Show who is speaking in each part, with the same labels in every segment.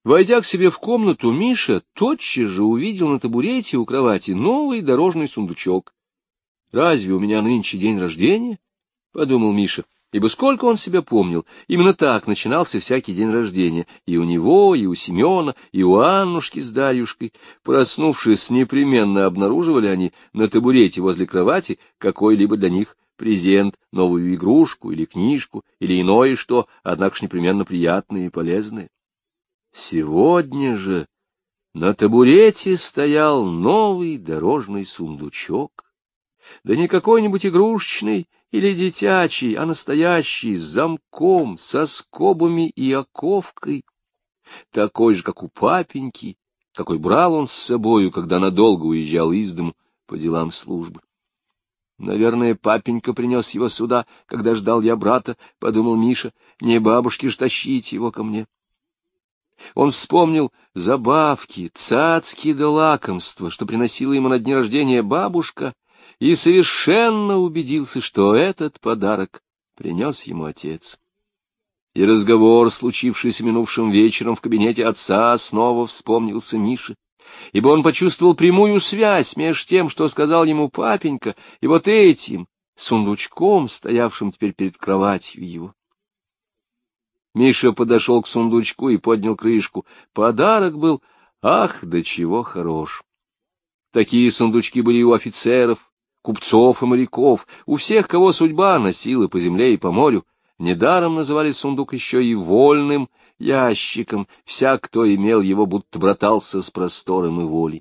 Speaker 1: Войдя к себе в комнату, Миша тотчас же увидел на табурете у кровати новый дорожный сундучок. «Разве у меня нынче день рождения?» — подумал Миша, ибо сколько он себя помнил, именно так начинался всякий день рождения, и у него, и у Семена, и у Аннушки с Дарьюшкой. Проснувшись, непременно обнаруживали они на табурете возле кровати какой-либо для них презент, новую игрушку или книжку, или иное что, однако ж непременно приятное и полезное. Сегодня же на табурете стоял новый дорожный сундучок. Да не какой-нибудь игрушечный или детячий, а настоящий, с замком, со скобами и оковкой, такой же, как у папеньки, какой брал он с собою, когда надолго уезжал из дому по делам службы. «Наверное, папенька принес его сюда, когда ждал я брата», — подумал Миша, — «не бабушке ж тащить его ко мне». Он вспомнил забавки, цацки да лакомства, что приносила ему на дни рождения бабушка, и совершенно убедился, что этот подарок принес ему отец. И разговор, случившийся минувшим вечером в кабинете отца, снова вспомнился Мише, ибо он почувствовал прямую связь между тем, что сказал ему папенька, и вот этим сундучком, стоявшим теперь перед кроватью его. Миша подошел к сундучку и поднял крышку. Подарок был, ах, до чего хорош! Такие сундучки были и у офицеров, купцов и моряков, у всех, кого судьба носила по земле и по морю. Недаром называли сундук еще и вольным ящиком, всяк, кто имел его, будто братался с простором и волей.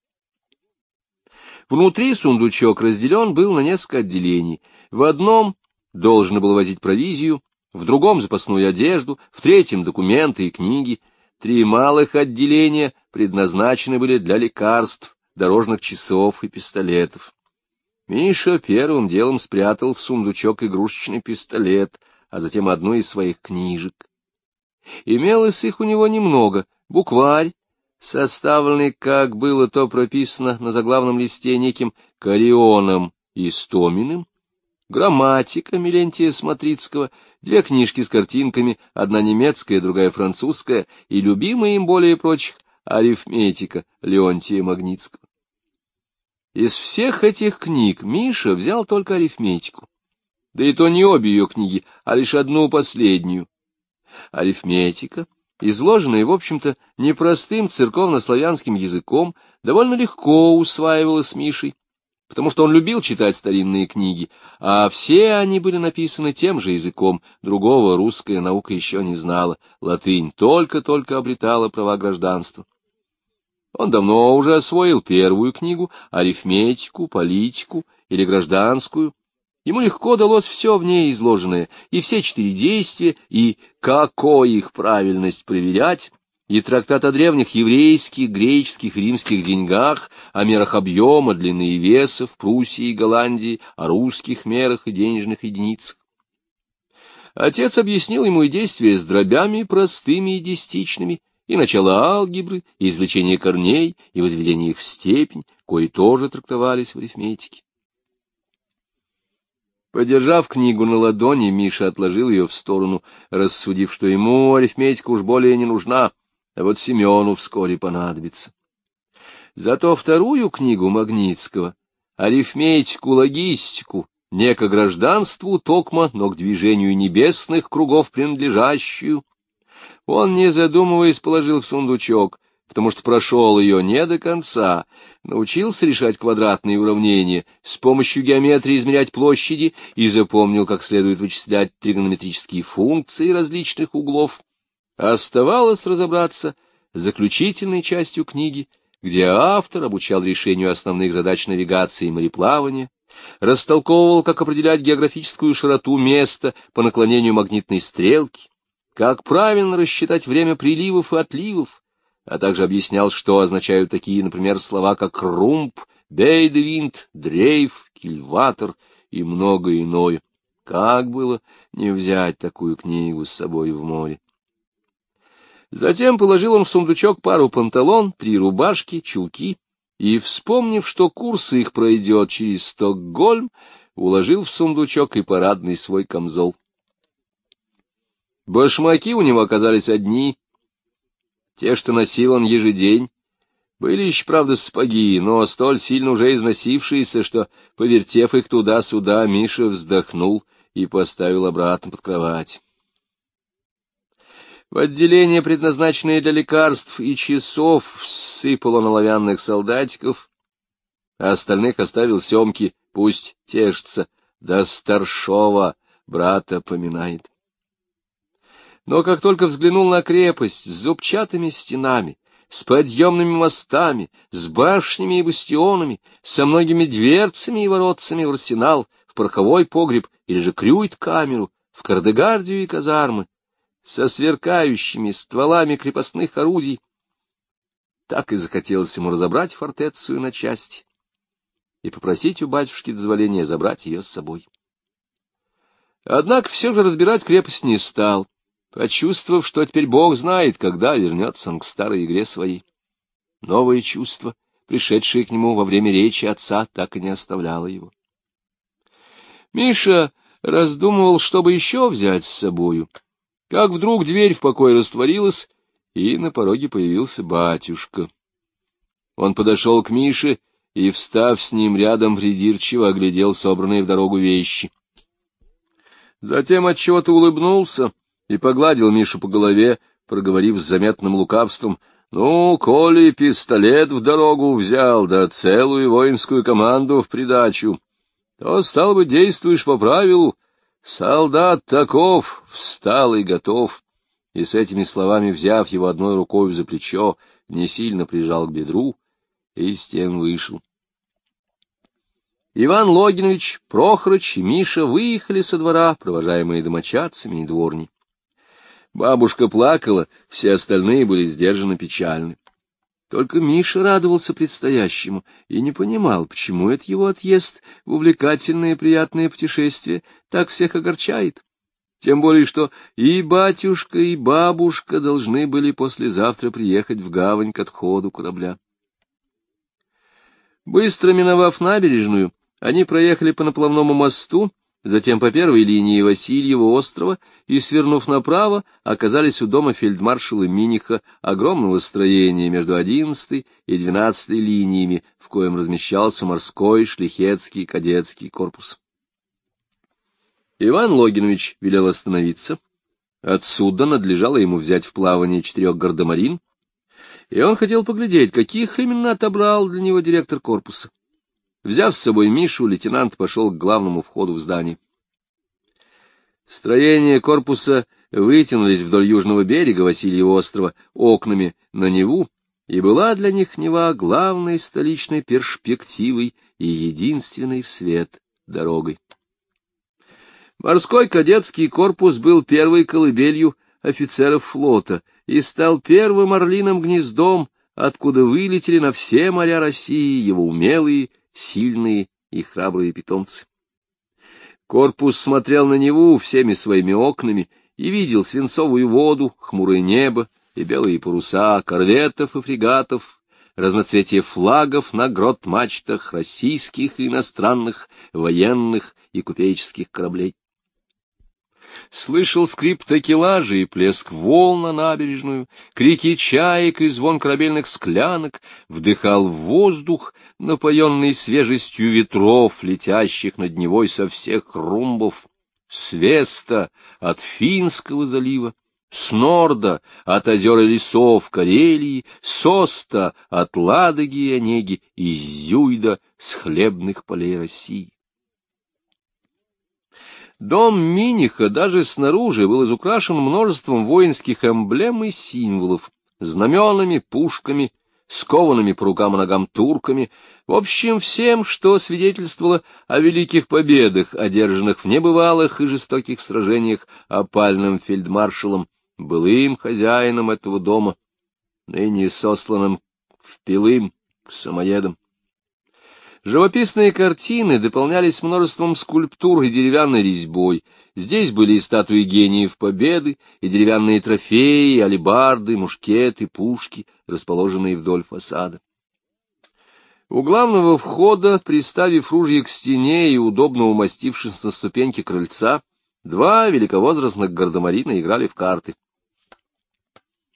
Speaker 1: Внутри сундучок разделен был на несколько отделений. В одном должно было возить провизию, в другом — запасную одежду, в третьем — документы и книги. 3 малых отделения предназначены были для лекарств, дорожных часов и пистолетов. Миша первым делом спрятал в сундучок игрушечный пистолет, а затем одну из своих книжек. Имелось их у него немного: букварь, составленный, как было то прописано на заглавном листе, неким Карионом Истоминым, грамматика Милентия Смотрицкого, 2 книжки с картинками, одна немецкая, другая французская, и любимая им более прочих арифметика Леонтия Магнитского. Из всех этих книг Миша взял только арифметику. Да и то не обе ее книги, а лишь одну последнюю. Арифметика, изложенная, в общем-то, непростым церковно-славянским языком, довольно легко усваивалась Мишей, потому что он любил читать старинные книги, а все они были написаны тем же языком, другого русская наука еще не знала, латынь только-только обретала права гражданства. Он давно уже освоил первую книгу, арифметику, политику или гражданскую. Ему легко далось все в ней изложенное, и все 4 действия, и какой их правильность проверять, и трактат о древних еврейских, греческих, римских деньгах, о мерах объема, длины и веса в Пруссии и Голландии, о русских мерах и денежных единицах. Отец объяснил ему и действия с дробями простыми и десятичными, и начало алгебры, и извлечение корней, и возведение их в степень, кои тоже трактовались в арифметике. Подержав книгу на ладони, Миша отложил ее в сторону, рассудив, что ему арифметика уж более не нужна, а вот Семену вскоре понадобится. Зато вторую книгу Магнитского, арифметику, логистику, не к гражданству токма, но к движению небесных кругов принадлежащую, он, не задумываясь, положил в сундучок, потому что прошел ее не до конца, научился решать квадратные уравнения, с помощью геометрии измерять площади и запомнил, как следует вычислять тригонометрические функции различных углов. Оставалось разобраться с заключительной частью книги, где автор обучал решению основных задач навигации и мореплавания, растолковывал, как определять географическую широту места по наклонению магнитной стрелки, как правильно рассчитать время приливов и отливов, а также объяснял, что означают такие, например, слова, как румб, бейдевинт, дрейф, кильватор и многое иное. Как было не взять такую книгу с собой в море? Затем положил он в сундучок пару панталон, 3 рубашки, чулки, и, вспомнив, что курсы их пройдет через Стокгольм, уложил в сундучок и парадный свой камзол. Башмаки у него оказались одни, Те, что носил он ежедень, были еще, правда, сапоги, но столь сильно уже износившиеся, что, повертев их туда-сюда, Миша вздохнул и поставил обратно под кровать. В отделение, предназначенное для лекарств и часов, всыпал он оловянных солдатиков, а остальных оставил Семке, пусть тешится, да старшова брата поминает. Но как только взглянул на крепость с зубчатыми стенами, с подъемными мостами, с башнями и бастионами, со многими дверцами и воротцами в арсенал, в пороховой погреб или же крюйт-камеру, в кардегардию и казармы, со сверкающими стволами крепостных орудий, так и захотелось ему разобрать фортецию на части и попросить у батюшки дозволения забрать ее с собой. Однако все же разбирать крепость не стал, почувствовав, что теперь Бог знает, когда вернется он к старой игре своей. Новое чувство, пришедшее к нему во время речи отца, так и не оставляло его. Миша раздумывал, чтобы еще взять с собою, как вдруг дверь в покое растворилась, и на пороге появился батюшка. Он подошел к Мише и, встав с ним рядом, придирчиво оглядел собранные в дорогу вещи. Затем отчего-то улыбнулся и погладил Мишу по голове, проговорив с заметным лукавством: «Ну, коли пистолет в дорогу взял, да целую воинскую команду в придачу, то, стало быть, действуешь по правилу. Солдат таков, встал и готов». И с этими словами, взяв его одной рукой за плечо, не сильно прижал к бедру и с тем вышел. Иван Логинович, Прохорыч и Миша выехали со двора, провожаемые домочадцами и дворней. Бабушка плакала, все остальные были сдержанно печальны. Только Миша радовался предстоящему и не понимал, почему это его отъезд в увлекательное и приятное путешествие так всех огорчает. Тем более, что и батюшка, и бабушка должны были послезавтра приехать в гавань к отходу корабля. Быстро миновав набережную, они проехали по наплавному мосту, затем по первой линии Васильева острова и, свернув направо, оказались у дома фельдмаршала Миниха, огромного строения между 11-й и 12-й линиями, в коем размещался морской, шляхетский, кадетский корпус. Иван Логинович велел остановиться. Отсюда надлежало ему взять в плавание 4 гардемарин, и он хотел поглядеть, каких именно отобрал для него директор корпуса. Взяв с собой Мишу, лейтенант пошел к главному входу в здание. Строения корпуса вытянулись вдоль южного берега Васильева острова окнами на Неву, и была для них Нева главной столичной перспективой и единственной в свет дорогой. Морской кадетский корпус был первой колыбелью офицеров флота и стал первым орлиным гнездом, откуда вылетели на все моря России его умелые, сильные и храбрые питомцы. Корпус смотрел на Неву всеми своими окнами и видел свинцовую воду, хмурое небо и белые паруса корветов и фрегатов, разноцветие флагов на грот-мачтах российских и иностранных военных и купеческих кораблей. Слышал скрип такелажа и плеск волн на набережную, крики чаек и звон корабельных склянок, вдыхал воздух, напоенный свежестью ветров, летящих над Невой со всех румбов, с Веста от Финского залива, с Норда от озер и лесов Карелии, с Оста от Ладоги и Онеги, и с Зюйда с хлебных полей России. Дом Миниха даже снаружи был изукрашен множеством воинских эмблем и символов, знаменами, пушками, скованными по рукам и ногам турками, в общем, всем, что свидетельствовало о великих победах, одержанных в небывалых и жестоких сражениях опальным фельдмаршалом, былым хозяином этого дома, ныне сосланным в Пилым к самоедам. Живописные картины дополнялись множеством скульптур и деревянной резьбой. Здесь были и статуи гениев Победы, и деревянные трофеи, и алебарды, мушкеты, пушки, расположенные вдоль фасада. У главного входа, приставив ружье к стене и удобно умастившись на ступеньке крыльца, 2 великовозрастных гардемарина играли в карты.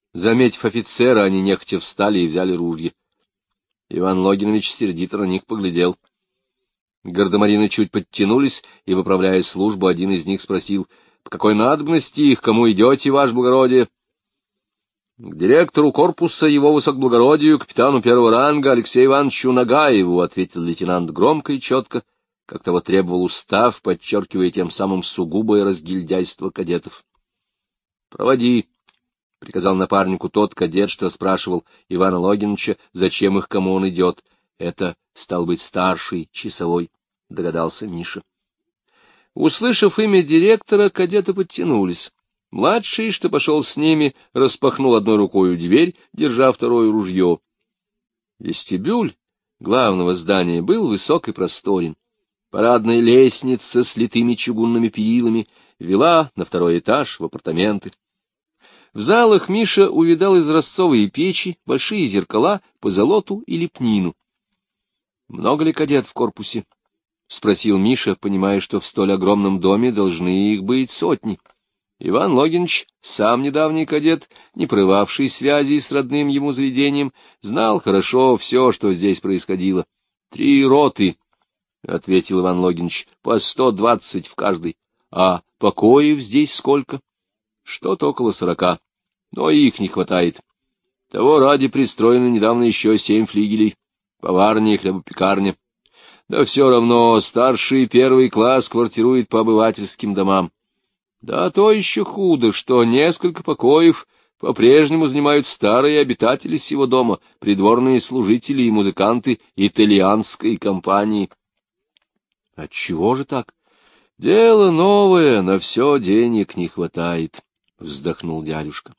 Speaker 1: Заметив офицера, они нехотя встали и взяли ружья. Иван Логинович сердито на них поглядел. Гардемарины чуть подтянулись, и, выправляя службу, один из них спросил: — По какой надобности их, кому идете, ваше благородие? — К директору корпуса, его высокоблагородию, капитану первого ранга Алексею Ивановичу Нагаеву, — ответил лейтенант громко и четко, как того требовал устав, подчеркивая тем самым сугубое разгильдяйство кадетов. — Проводи, — приказал напарнику тот кадет, что спрашивал Ивана Логиновича, зачем их, кому он идет. Это, стал быть, старший часовой, догадался Миша. Услышав имя директора, кадеты подтянулись. Младший, что пошел с ними, распахнул одной рукой дверь, держа второе ружье. Вестибюль главного здания был высок и просторен. Парадная лестница с литыми чугунными перилами вела на второй этаж в апартаменты. В залах Миша увидал изразцовые печи, большие зеркала, позолоту и лепнину. — Много ли кадет в корпусе? — спросил Миша, понимая, что в столь огромном доме должны их быть сотни. Иван Логинович, сам недавний кадет, не прерывавший связи с родным ему заведением, знал хорошо все, что здесь происходило. — 3 роты, — ответил Иван Логинович, — по 120 в каждой. — А покоев здесь сколько? — Что-то около 40, но их не хватает. Того ради пристроено недавно еще 7 флигелей, поварня и хлебопекарня. Да все равно старший первый класс квартирует по обывательским домам. Да то еще худо, что несколько покоев по-прежнему занимают старые обитатели сего дома, придворные служители и музыканты итальянской компании. — Отчего же так? — Дело новое, на все денег не хватает, — вздохнул дядюшка.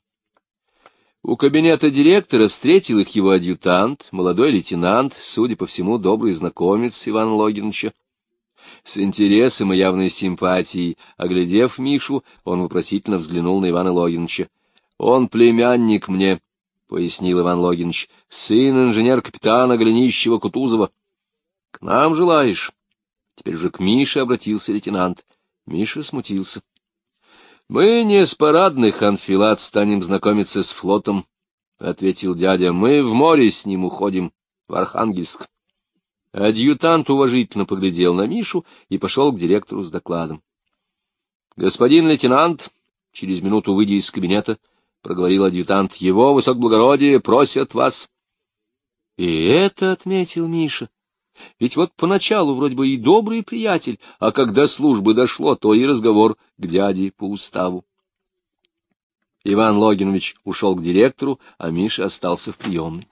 Speaker 1: У кабинета директора встретил их его адъютант, молодой лейтенант, судя по всему, добрый знакомец Ивана Логиновича. С интересом и явной симпатией, оглядев Мишу, он вопросительно взглянул на Ивана Логиновича. — Он племянник мне, — пояснил Иван Логинович, — сын инженер-капитана Голенищева-Кутузова. — К нам желаешь? Теперь же к Мише обратился лейтенант. Миша смутился. — Мы не с парадных анфилад станем знакомиться с флотом, — ответил дядя. — Мы в море с ним уходим, в Архангельск. Адъютант уважительно поглядел на Мишу и пошел к директору с докладом. — Господин лейтенант, — через минуту выйдя из кабинета, проговорил адъютант, — его высокоблагородие просят вас. — И это отметил Миша. Ведь вот поначалу вроде бы и добрый приятель, а когда службы дошло, то и разговор к дяде по уставу. Иван Логинович ушел к директору, а Миша остался в приемной.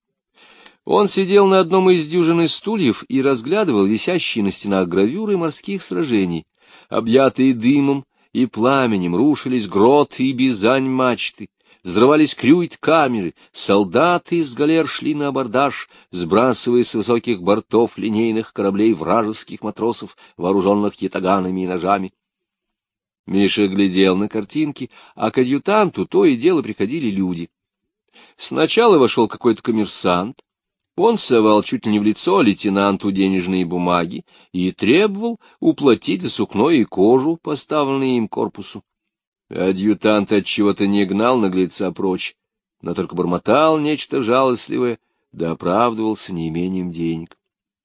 Speaker 1: Он сидел на одном из дюжины стульев и разглядывал висящие на стенах гравюры морских сражений. Объятые дымом и пламенем рушились грот и бизань мачты, взрывались крюйт-камеры, солдаты из галер шли на абордаж, сбрасывая с высоких бортов линейных кораблей вражеских матросов, вооруженных ятаганами и ножами. Миша глядел на картинки, а к адъютанту то и дело приходили люди. Сначала вошел какой-то коммерсант. Он совал чуть ли не в лицо лейтенанту денежные бумаги и требовал уплатить за сукно и кожу, поставленные им корпусу. Адъютант отчего-то не гнал наглеца прочь, но только бормотал нечто жалостливое, да оправдывался неимением денег.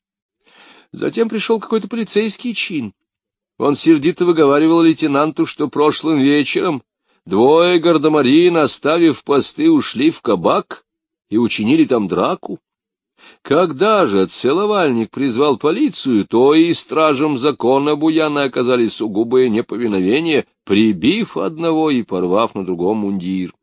Speaker 1: Затем пришел какой-то полицейский чин. Он сердито выговаривал лейтенанту, что прошлым вечером 2 гардемарин, оставив посты, ушли в кабак и учинили там драку. Когда же целовальник призвал полицию, то и стражам закона буяна оказали сугубое неповиновение, прибив одного и порвав на другом мундир.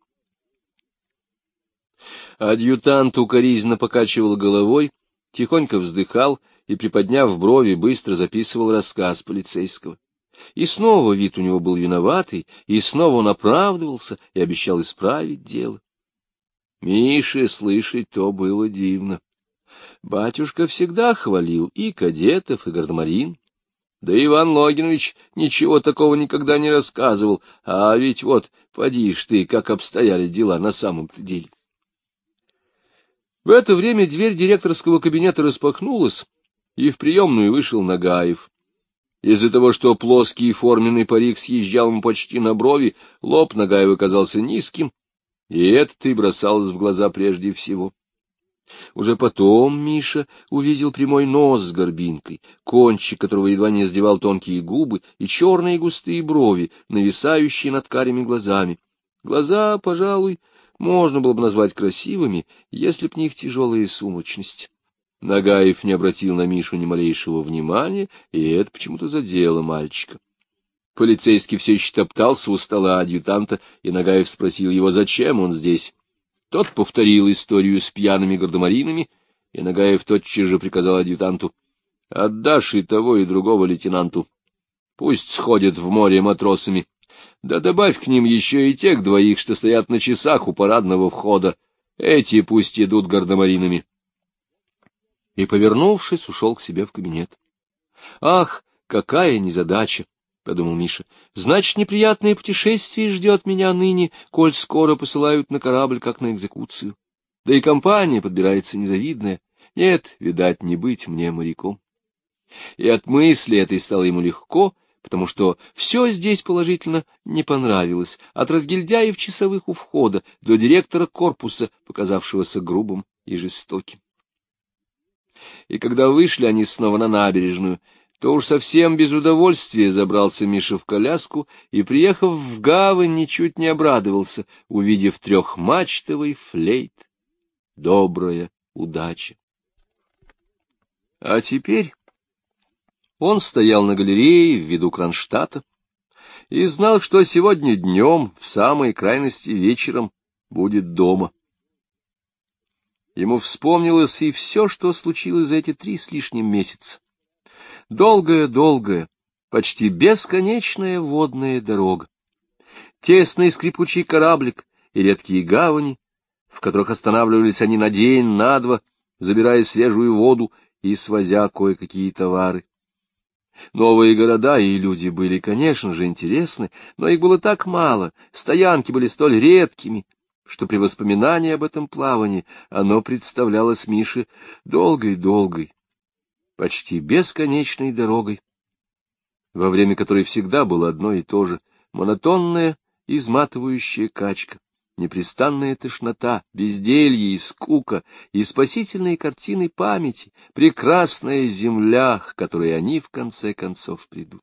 Speaker 1: Адъютант укоризненно покачивал головой, тихонько вздыхал и, приподняв брови, быстро записывал рассказ полицейского. И снова вид у него был виноватый, и снова он оправдывался и обещал исправить дело. Мише слышать то было дивно. Батюшка всегда хвалил и кадетов, и гардемарин. Да Иван Логинович ничего такого никогда не рассказывал, а ведь вот, поди ж ты, как обстояли дела на самом-то деле. В это время дверь директорского кабинета распахнулась, и в приемную вышел Нагаев. Из-за того, что плоский форменный парик съезжал ему почти на брови, лоб Нагаева казался низким, И это-то и бросалось в глаза прежде всего. Уже потом Миша увидел прямой нос с горбинкой, кончик которого едва не сдевал тонкие губы, и черные густые брови, нависающие над карими глазами. Глаза, пожалуй, можно было бы назвать красивыми, если б не их тяжелая сумрачность. Нагаев не обратил на Мишу ни малейшего внимания, и это почему-то задело мальчика. Полицейский все еще топтался у стола адъютанта, и Нагаев спросил его, зачем он здесь. Тот повторил историю с пьяными гардемаринами, и Нагаев тотчас же приказал адъютанту: «Отдашь и того, и другого лейтенанту. Пусть сходят в море матросами. Да добавь к ним еще и тех двоих, что стоят на часах у парадного входа. Эти пусть идут гардемаринами». И, повернувшись, ушел к себе в кабинет. «Ах, какая незадача! — подумал Миша. — Значит, неприятное путешествие ждет меня ныне, коль скоро посылают на корабль, как на экзекуцию. Да и компания подбирается незавидная. Нет, видать, не быть мне моряком. И от мысли этой стало ему легко, потому что все здесь положительно не понравилось, от разгильдяев часовых у входа до директора корпуса, показавшегося грубым и жестоким. И когда вышли они снова на набережную, то уж совсем без удовольствия забрался Миша в коляску и, приехав в гавань, ничуть не обрадовался, увидев трехмачтовый флейт. Добрая удача. А теперь он стоял на галерее в виду Кронштадта и знал, что сегодня днем, в самой крайности вечером, будет дома. Ему вспомнилось и все, что случилось за эти 3 с лишним месяца. Долгая, почти бесконечная водная дорога, тесный скрипучий кораблик и редкие гавани, в которых останавливались они на день, на два, забирая свежую воду и свозя кое-какие товары. Новые города и люди были, конечно же, интересны, но их было так мало, стоянки были столь редкими, что при воспоминании об этом плавании оно представлялось Мише долгой, почти бесконечной дорогой, во время которой всегда было одно и то же — монотонная, изматывающая качка, непрестанная тошнота, безделье и скука, и спасительные картины памяти, прекрасная земля, к которой они в конце концов придут.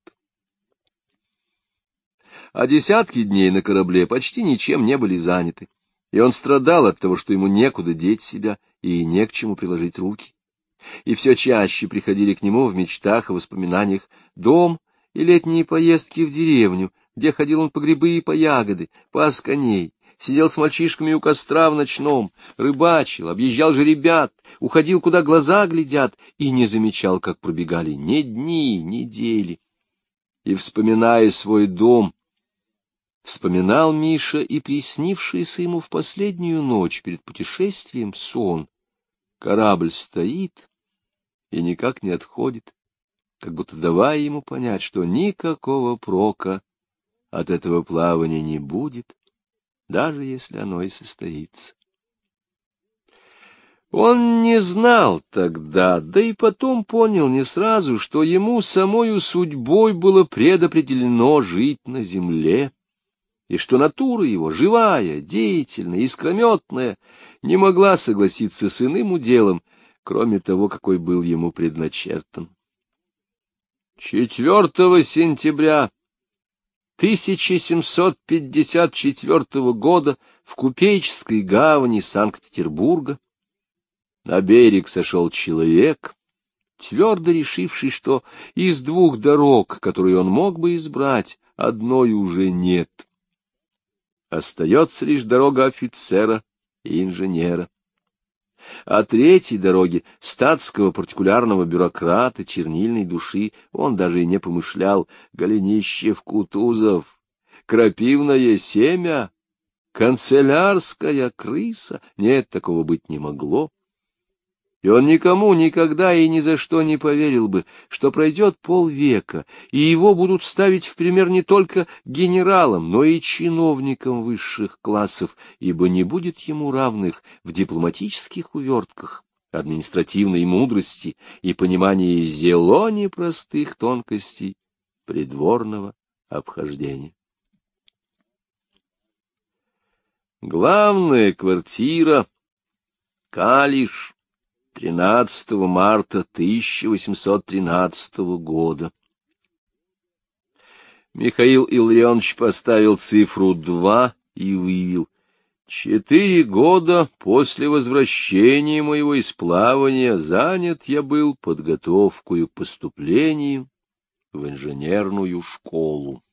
Speaker 1: А десятки дней на корабле почти ничем не были заняты, и он страдал от того, что ему некуда деть себя и не к чему приложить руки. И все чаще приходили к нему в мечтах и воспоминаниях дом и летние поездки в деревню, где ходил он по грибы и по ягоды, пас коней, сидел с мальчишками у костра в ночном, рыбачил, объезжал же ребят, уходил, куда глаза глядят, и не замечал, как пробегали ни дни, недели. И, вспоминая свой дом, вспоминал Миша и приснившийся ему в последнюю ночь перед путешествием сон. Корабль стоит и никак не отходит, как будто давая ему понять, что никакого прока от этого плавания не будет, даже если оно и состоится. Он не знал тогда, да и потом понял не сразу, что ему самою судьбой было предопределено жить на земле, и что натура его, живая, деятельная, искрометная, не могла согласиться с иным уделом, кроме того, какой был ему предначертан. 4 сентября 1754 года в Купеческой гавани Санкт-Петербурга на берег сошел человек, твердо решивший, что из 2 дорог, которые он мог бы избрать, одной уже нет. Остается лишь дорога офицера и инженера. О 3-й дороге статского партикулярного бюрократа чернильной души он даже и не помышлял. Голенищев, Кутузов, крапивное семя, канцелярская крыса. Нет, такого быть не могло. И он никому никогда и ни за что не поверил бы, что пройдет полвека, и его будут ставить в пример не только генералам, но и чиновникам высших классов, ибо не будет ему равных в дипломатических увертках, административной мудрости и понимании зелени простых тонкостей придворного обхождения. Главная квартира, Калиш, 13 марта 1813 года. Михаил Илларионович поставил цифру 2 и вывел: 4 года после возвращения моего из плавания занят я был подготовкою к поступлению в инженерную школу.